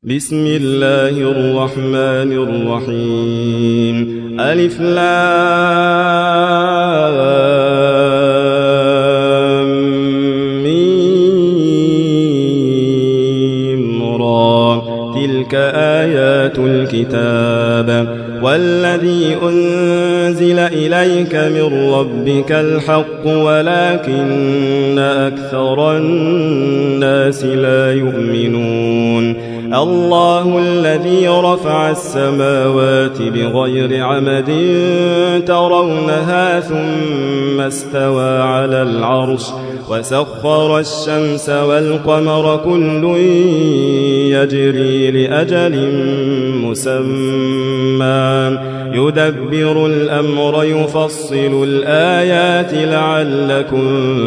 بسم الله الرحمن الرحيم ألف لام ميم را تلك آيات الكتاب والذي أنزل إليك من ربك الحق ولكن أكثر الناس لا يؤمنون الله الذي رفع السماوات بغير عمد ترونها ثم استوى على العرش وسخر الشمس والقمر كل يجري لأجل مسمى يدبر الأمر يفصل الآيات لعلكم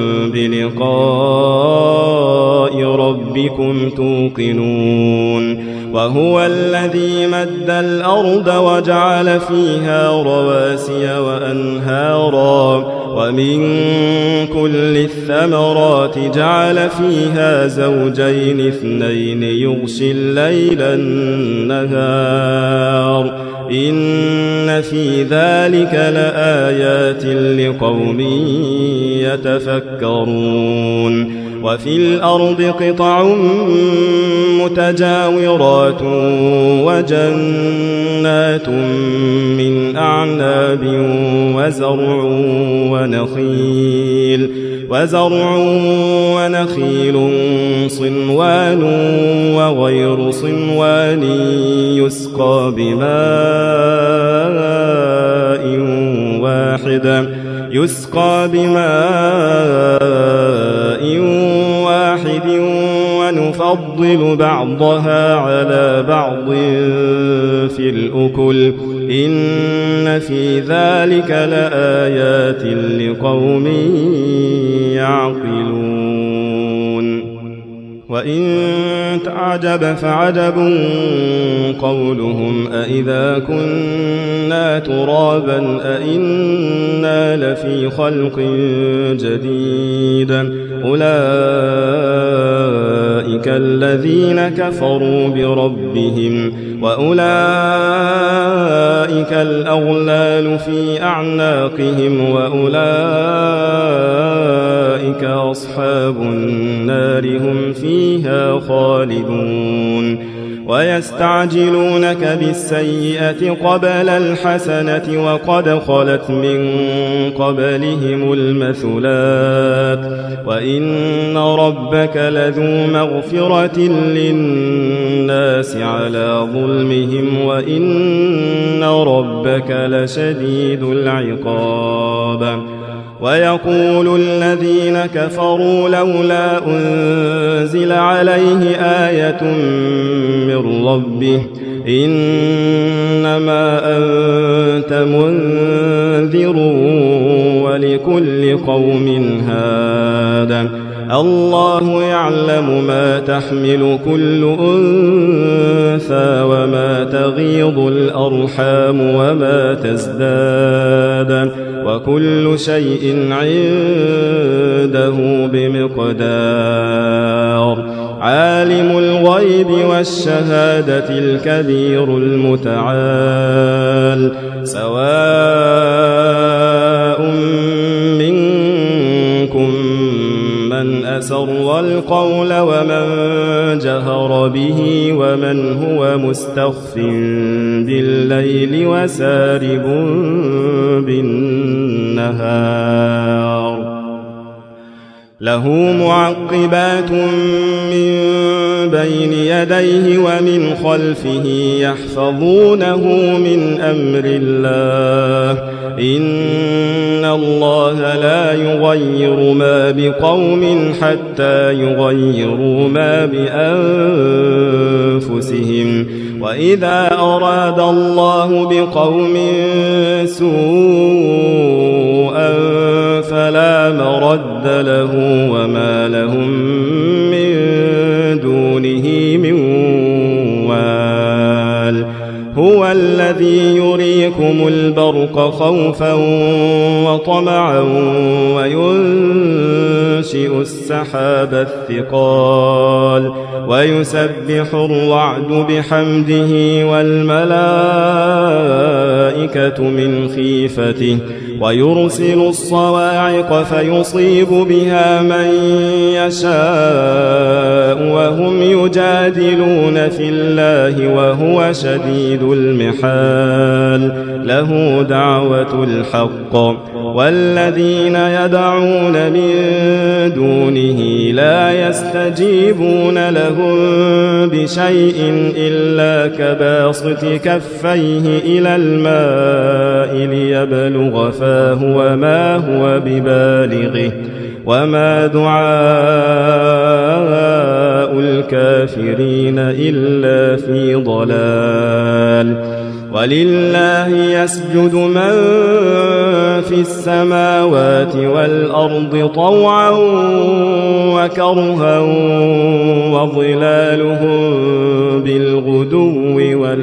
بلقاء ربكم توقنون وهو الذي مد الأرض وجعل فيها رواسي وأنهارا ومن كل الثمرات جعل فيها زوجين اثنين يغشي الليل النهار إن في ذلك لآيات لقوم يتفكرون وفي الأرض قطع متجاورات وجنات من أعناب وزرع ونخيل صنوان وغير صنوان يسقى بماء واحد ونفضل بعضها على بعض في الأكل إن في ذلك لآيات لقوم يعقلون وإن تعجب فعجب قولهم أإذا كنا ترابا أإنا لفي خلق جديد أولئك الذين كفروا بربهم وأولئك الأغلال في أعناقهم وأولئك أصحاب النار هم فيها خالدون ويستعجلونك بالسيئة قبل الحسنة وقد خلت من قبلهم المثلات وإن ربك لذو مغفرة للناس على ظلمهم وإن ربك لشديد العقاب ويقول الذين كفروا لولا أنزل عليه آية من ربه إنما أنت منذر ولكل قوم هاد الله يعلم ما تحمل كل أنثى وما تغيض الأرحام وما تزداد وكل شيء عنده بمقدار عالم الغيب والشهادة الكبير المتعال سواء منكم من أسر القول ومن جهر به ومن هو مستخف بالليل وسارب بالنهار له معقبات من بين يديه ومن خلفه يحفظونه من أمر الله إن الله لا يغير ما بقوم حتى يغيروا ما بأنفسهم وإذا أراد الله بقوم سوءا فلا مرد له وما لهم من دونه من وال هو هو الذي يريكم البرق خوفا وطمعا وينشئ السحاب الثقال ويسبح الرعد بحمده والملائكة من خيفته ويرسل الصواعق فيصيب بها من يشاء وهم يجادلون في الله وهو شديد المحال له دعوة الحق والذين يدعون من دونه لا يستجيبون لهم بشيء إلا كباسط كفيه إلى الماء ليبلغ فاه وما هو ببالغه وما دعاء الكافرين إلا في ضلال ولله يسجد من في السماوات والأرض طوعا وكرها وظلالهم بالغدو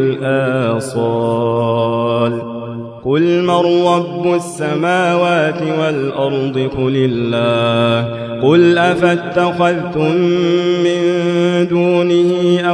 والآصال قل من رب السماوات والأرض قل الله قل أفاتخذتم من دونه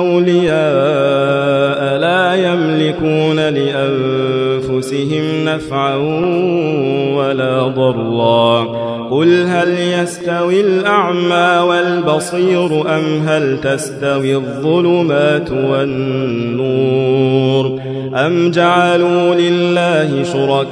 أولياء لا يملكون لأنفسهم نفعا ولا ضرا قل هل يستوي الأعمى والبصير أم هل تستوي الظلمات والنور أم جعلوا لله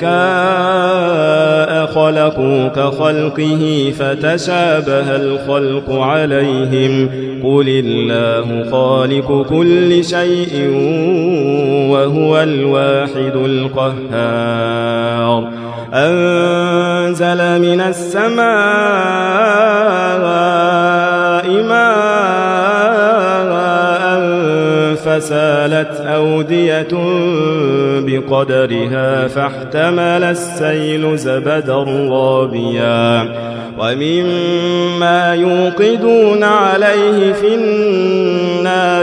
شركاء خلقوا كخلقه فتشابه الخلق عليهم قل الله خالق كل شيء وهو الواحد القهار أنزل من السماء ماء فسالت أودية بقدرها فاحتمل السيل زبدا رابيا ومما يوقدون عليه في النار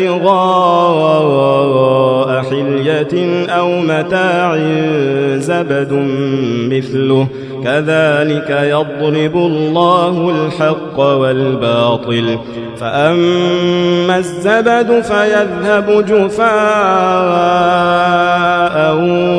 ابتغاء حلية أو متاع زبد مثله كذلك يضرب الله الحق والباطل فأما الزبد فيذهب جفاء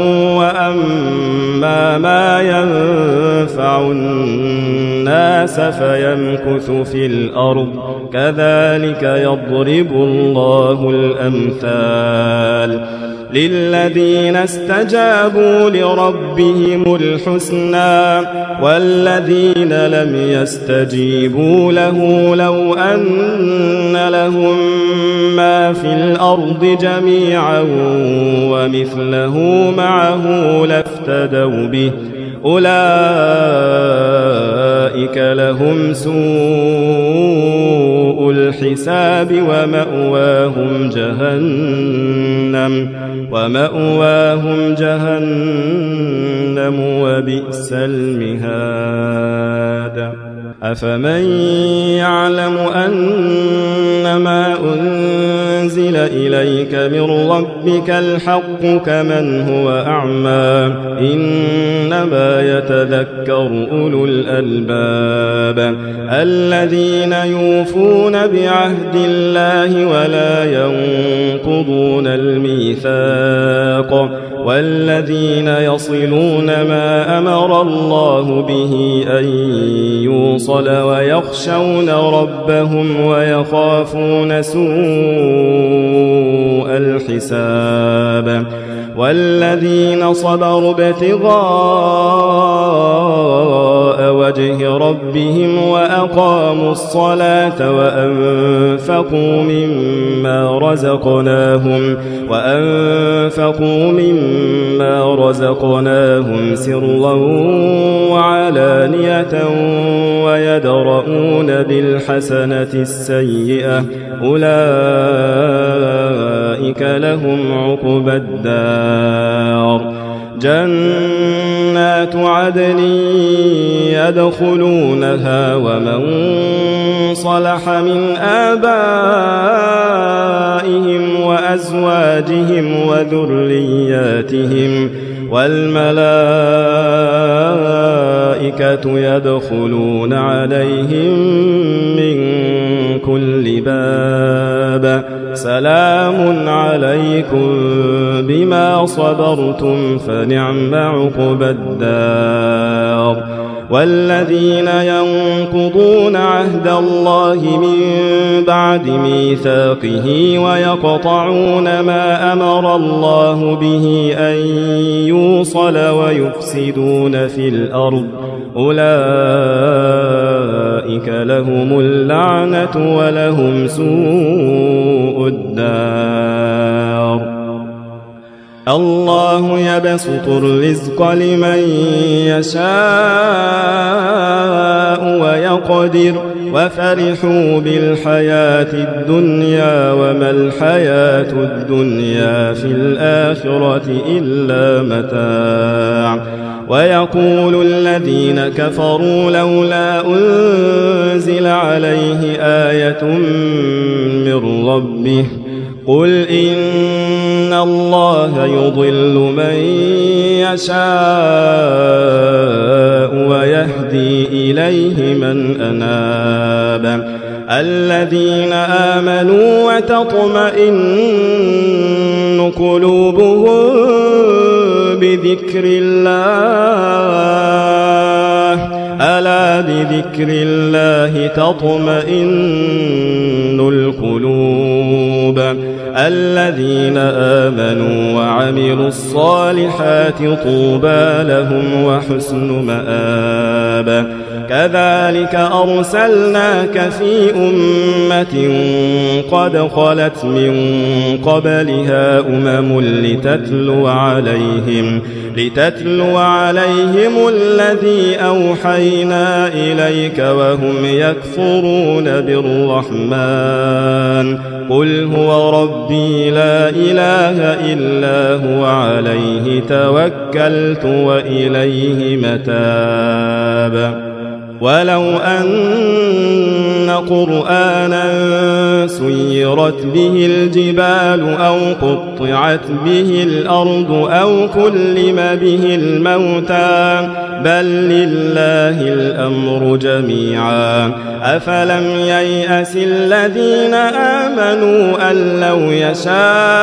وأما ما ينفع الناس فيمكث في الأرض كذلك يضرب الله الأمثال للذين استجابوا لربهم الحسنى والذين لم يستجيبوا له لو أن لهم ما في الأرض جميعا ومثله معه لافتدوا به أولئك لهم سوء الحساب ومأواهم جهنم وبئس المهاد أفمن يعلم أنما أنزل إليك من ربك الحق كمن هو أعمى إنما يتذكر أولو الألباب الذين يوفون بعهد الله ولا ينقضون الميثاق والذين يصلون ما أمر الله به أن يوصل ويخشون ربهم ويخافون سوء الحساب والذين صبروا ابتغاء وجه ربهم وأقاموا الصلاة وأنفقوا مما رزقناهم سرا وعلانية ويدرؤون بالحسنة السيئة أولئك لهم عقبى الدار جنات عدن يدخلونها ومن صلح من آبائهم وأزواجهم وأزواجهم وذرياتهم، والملائكة يدخلون عليهم من كل باب، سلام عليكم بما صبرتم فنعم عقبى الدار. والذين ينقضون عهد الله من بعد ميثاقه ويقطعون ما أمر الله به أن يوصل ويفسدون في الأرض، أولئك لهم اللعنة ولهم سوء الدار. الله يبسط الرزق لمن يشاء ويقدر، وفرحوا بالحياة الدنيا وما الحياة الدنيا في الآخرة إلا متاع. ويقول الذين كفروا لولا أنزل عليه آية من ربه، قل إن الله يضل من يشاء ويهدي إليه من أناب. الذين آمنوا وتطمئن قلوبهم بذكر الله، ألا بذكر الله تطمئن القلوب. الذين آمنوا وعملوا الصالحات طوبى لهم وحسن مآب. كذلك أرسلناك في أمة قد خلت من قبلها أمم لتتلو عليهم الذي أوحينا إليك وهم يكفرون بالرحمن. قل هو ربي لا إله إلا هو عليه توكلت وإليه متاب. ولو أن قرآنا سيرت به الجبال أو قطعت به الأرض أو كلم به الموتى بل لله الأمر جميعا. أفلم ييأس الذين آمنوا أن لو يشاء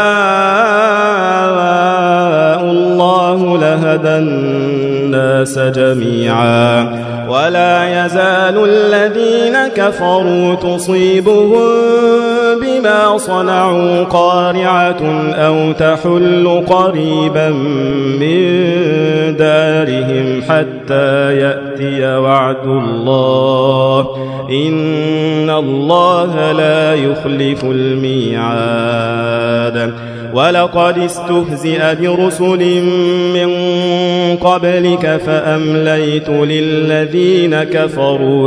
الله لهدى الناس جميعا. ولا يزال الذين كفروا تصيبهم بما صنعوا قارعة أو تحل قريبا من دارهم حتى يأتي وعد الله، إن الله لا يخلف الميعاد. ولقد استهزئ برسل من قبلك فأمليت للذين كفروا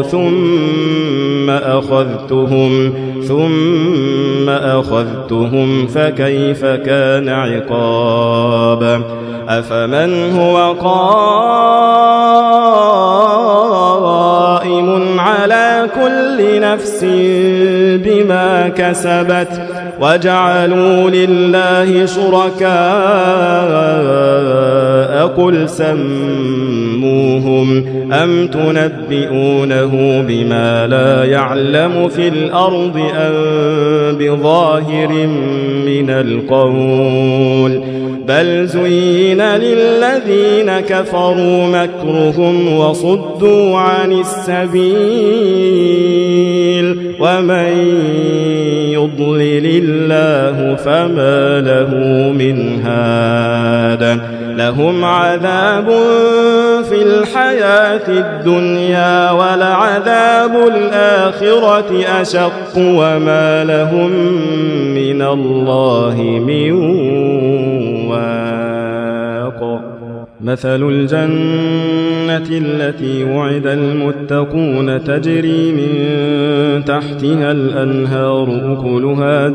ثم أخذتهم فكيف كان عقاب. أفمن هو قائم على كل نفس بما كسبت وجعلوا لله شركاء قل سموهم أم تنبئونه بما لا يعلم في الأرض أم بظاهر من القول. بل زين للذين كفروا مكرهم وصدوا عن السبيل ومن يضلل الله فما له من هاد. لهم عذاب في الحياة الدنيا ولعذاب الآخرة أشق وما لهم من الله من واق. مثل الجنة التي وعد المتقون تجري من تحتها الأنهار أكلها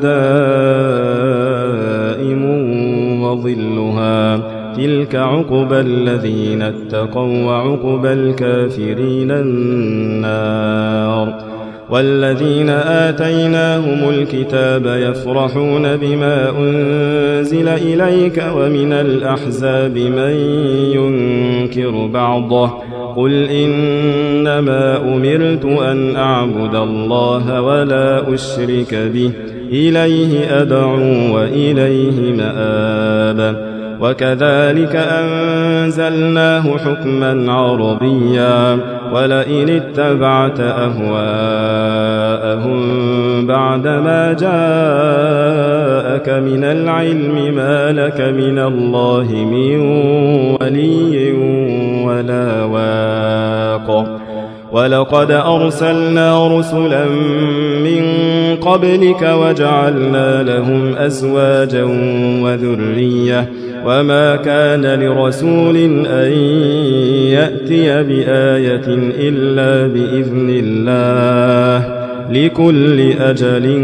دائم وظلها تلك عقبى الذين اتقوا وعقبى الكافرين النار. والذين آتيناهم الكتاب يفرحون بما أنزل إليك ومن الأحزاب من ينكر بعضه قل إنما أمرت أن أعبد الله ولا أشرك به إليه أدعو وإليه مآب وكذلك أنزلناه حكما عربيا ولئن اتبعت أهواءهم بعدما جاءك من العلم ما لك من الله من ولي ولا واق ولقد أرسلنا رسلا من قبلك وجعلنا لهم أزواجا وذرية وما كان لرسول أن يأتي بآية إلا بإذن الله لكل أجل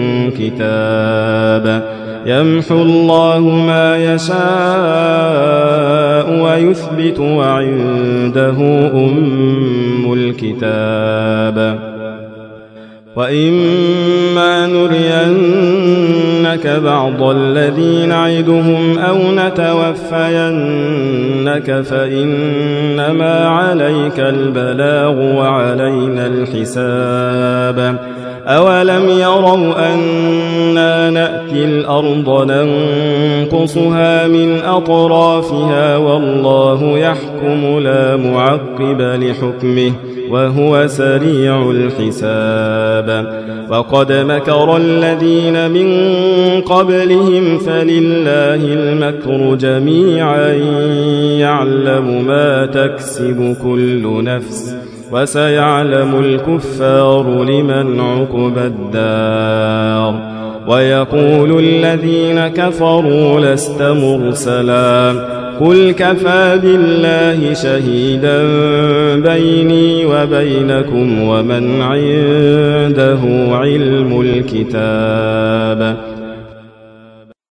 كتاب يمحو الله ما يشاء ويثبت وعنده أم الكتاب وإما نرينك بعض الذي نعدهم أو نتوفينك فإنما عليك البلاغ وعلينا الحساب أولم يروا أنا نأتي الأرض ننقصها من أطرافها والله يحكم لا معقب لحكمه وهو سريع الحساب وقد مكر الذين من قبلهم فلله المكر جميعا يعلم ما تكسب كل نفس وسيعلم الكفار لمن عقبى الدار ويقول الذين كفروا لست مرسلا قل كفى بالله شهيدا بيني وبينكم ومن عنده علم الكتاب